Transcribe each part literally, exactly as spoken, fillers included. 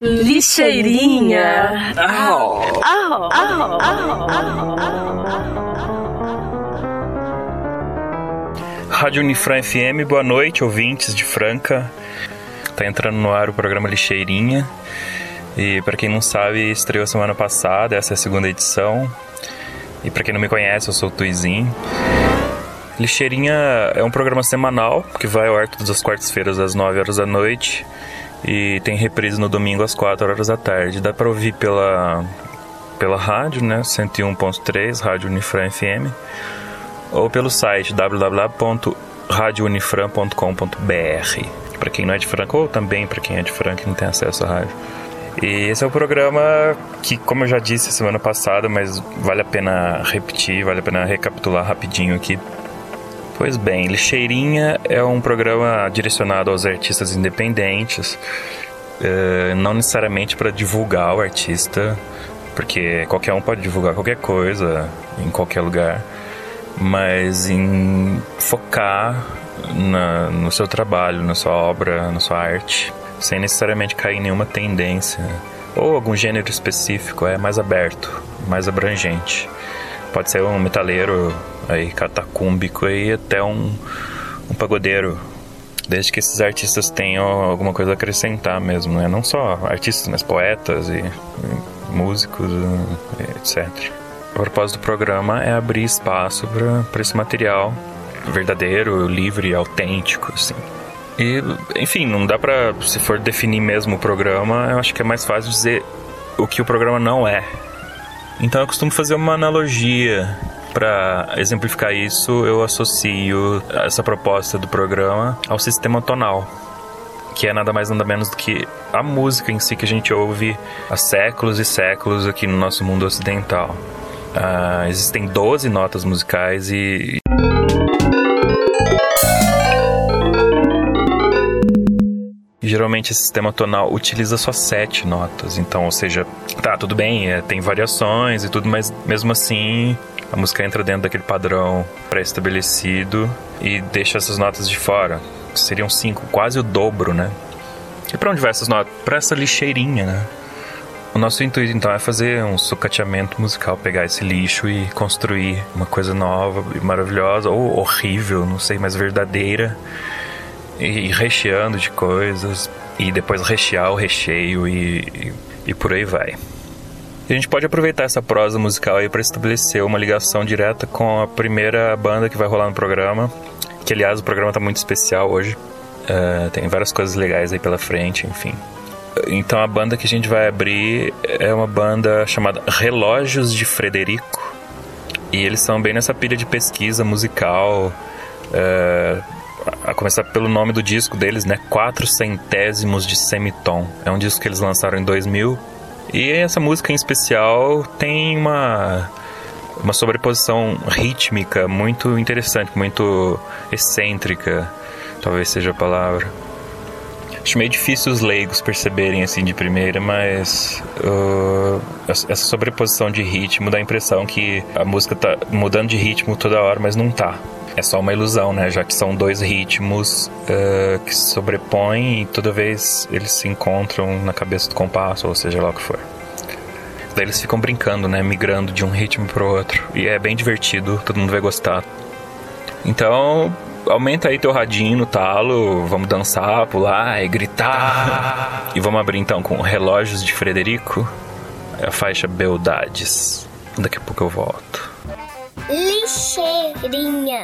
Lixeirinha. Au. Au, au, au, au, Rádio Unifran F M, boa noite, ouvintes de Franca. Tá entrando no ar o programa Lixeirinha. E pra quem não sabe, estreou semana passada, essa é a segunda edição. E pra quem não me conhece, eu sou o Tuizinho. Lixeirinha é um programa semanal que vai ao ar todas as quartas-feiras às nove horas da noite. E tem reprise no domingo às quatro horas da tarde. Dá pra ouvir pela, pela rádio, né? cento e um ponto três, Rádio Unifran F M. Ou pelo site w w w ponto radio unifran ponto com ponto b r. Pra quem não é de Franca, ou também pra quem é de Franca e não tem acesso à rádio. E esse é o programa que, como eu já disse semana passada, mas vale a pena repetir, vale a pena recapitular rapidinho aqui. Pois bem, Lixeirinha é um programa direcionado aos artistas independentes, uh, não necessariamente para divulgar o artista, porque qualquer um pode divulgar qualquer coisa, em qualquer lugar, mas em focar na, no seu trabalho, na sua obra, na sua arte, sem necessariamente cair em nenhuma tendência, ou algum gênero específico, é mais aberto, mais abrangente. Pode ser um metaleiro aí, catacúmbico aí, até um, um pagodeiro, desde que esses artistas tenham alguma coisa a acrescentar mesmo, né? Não só artistas, mas poetas e, e músicos, e etcétera. O propósito do programa é abrir espaço para esse material verdadeiro, livre, autêntico, assim. E, enfim, não dá pra, se for definir mesmo o programa, eu acho que é mais fácil dizer o que o programa não é. Então eu costumo fazer uma analogia. Para exemplificar isso, eu associo essa proposta do programa ao sistema tonal, que é nada mais nada menos do que a música em si que a gente ouve há séculos e séculos aqui no nosso mundo ocidental. Uh, existem doze notas musicais e... E geralmente esse sistema tonal utiliza só sete notas. Então, ou seja, tá, tudo bem, é, tem variações e tudo, mas mesmo assim a música entra dentro daquele padrão pré-estabelecido e deixa essas notas de fora. Seriam cinco, quase o dobro, né? E pra onde vai essas notas? Pra essa lixeirinha, né? O nosso intuito, então, é fazer um sucateamento musical, pegar esse lixo e construir uma coisa nova e maravilhosa, ou horrível, não sei, mas verdadeira, e recheando de coisas, e depois rechear o recheio e, e, e por aí vai. E a gente pode aproveitar essa prosa musical aí para estabelecer uma ligação direta com a primeira banda que vai rolar no programa, que aliás o programa tá muito especial hoje, uh, tem várias coisas legais aí pela frente, enfim. Então a banda que a gente vai abrir é uma banda chamada Relógios de Frederico, e eles são bem nessa pilha de pesquisa musical, uh, a começar pelo nome do disco deles, né? Quatro centésimos de semitom. É um disco que eles lançaram em dois mil. E essa música em especial tem uma, uma sobreposição rítmica muito interessante, muito excêntrica, talvez seja a palavra. Acho meio difícil os leigos perceberem assim de primeira, mas uh, essa sobreposição de ritmo dá a impressão que a música tá mudando de ritmo toda hora, mas não tá. É só uma ilusão, né? Já que são dois ritmos uh, que se sobrepõem e toda vez eles se encontram na cabeça do compasso, ou seja lá o que for. Daí eles ficam brincando, né? Migrando de um ritmo pro outro. E é bem divertido, todo mundo vai gostar. Então, aumenta aí teu radinho no talo, vamos dançar, pular e gritar. E vamos abrir então com Relógios de Frederico, a faixa Beldades. Daqui a pouco eu volto. Lixeirinha.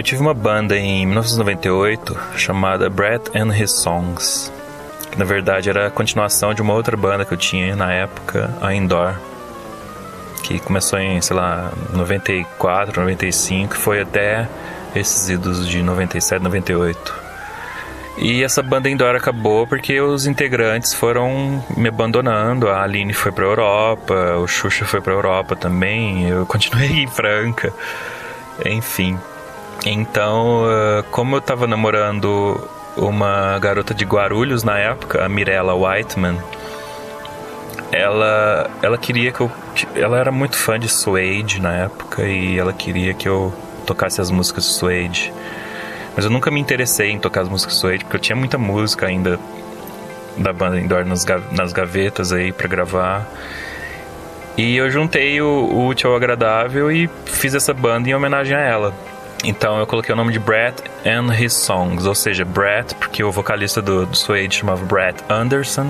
tive uma banda em mil novecentos e noventa e oito chamada Brett and His Songs, que na verdade era a continuação de uma outra banda que eu tinha na época, a Indoor, que começou em, sei lá, noventa e quatro, noventa e cinco, foi até esses idos de noventa e sete, noventa e oito. E essa banda Indoor acabou porque os integrantes foram me abandonando. A Aline foi pra Europa, o Xuxa foi pra Europa também, eu continuei em Franca, enfim. Então, como eu tava namorando uma garota de Guarulhos na época, a Mirella Whiteman, ela, ela queria que eu... Ela era muito fã de Suede na época e ela queria que eu tocasse as músicas de Suede. Mas eu nunca me interessei em tocar as músicas de Suede, porque eu tinha muita música ainda da banda Indoor nas, nas gavetas aí pra gravar. E eu juntei o, o útil ao agradável e fiz essa banda em homenagem a ela. Então eu coloquei o nome de Brett and His Songs, ou seja, Brett, porque o vocalista do, do Suede chamava Brett Anderson,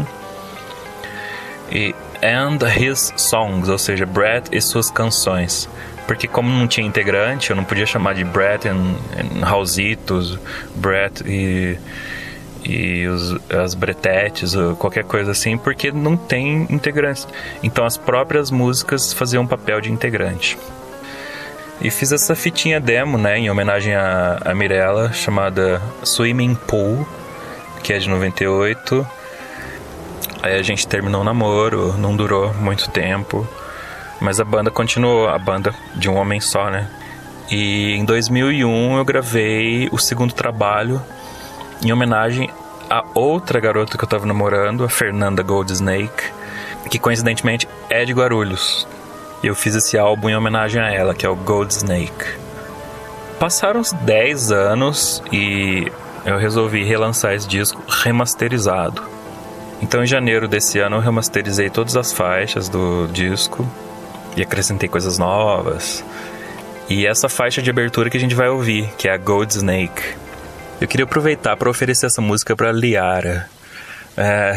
e and His Songs, ou seja, Brett e suas canções. Porque como não tinha integrante, eu não podia chamar de Brett and, and Rausitos, Brett e, e os, as Bretetes, ou qualquer coisa assim, porque não tem integrantes. Então as próprias músicas faziam um papel de integrante. E fiz essa fitinha demo, né, em homenagem a, a Mirella, chamada Swimming Pool, que é de noventa e oito. Aí a gente terminou o namoro, não durou muito tempo, mas a banda continuou, a banda de um homem só, né? E em dois mil e um eu gravei o segundo trabalho em homenagem a outra garota que eu tava namorando, a Fernanda Goldsnake, que coincidentemente é de Guarulhos. E eu fiz esse álbum em homenagem a ela, que é o Goldsnake. Passaram uns dez anos e eu resolvi relançar esse disco remasterizado. Então em janeiro desse ano eu remasterizei todas as faixas do disco e acrescentei coisas novas. E essa faixa de abertura que a gente vai ouvir, que é a Goldsnake. Eu queria aproveitar para oferecer essa música para Liara, é...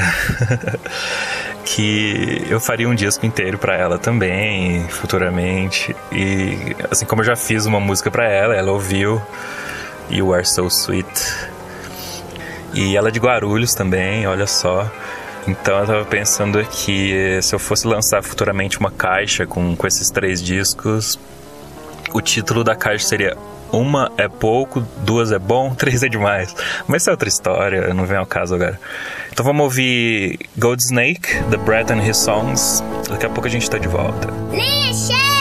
que eu faria um disco inteiro para ela também, futuramente. E assim como eu já fiz uma música para ela, ela ouviu You Are So Sweet. E ela é de Guarulhos também, olha só. Então eu tava pensando que se eu fosse lançar futuramente uma caixa com, com esses três discos, o título da caixa seria Uma é pouco, duas é bom, três é demais. Mas isso é outra história, não vem ao caso agora. Então vamos ouvir Goldsnake, The Brett and His Songs. Daqui a pouco a gente tá de volta. Lixa!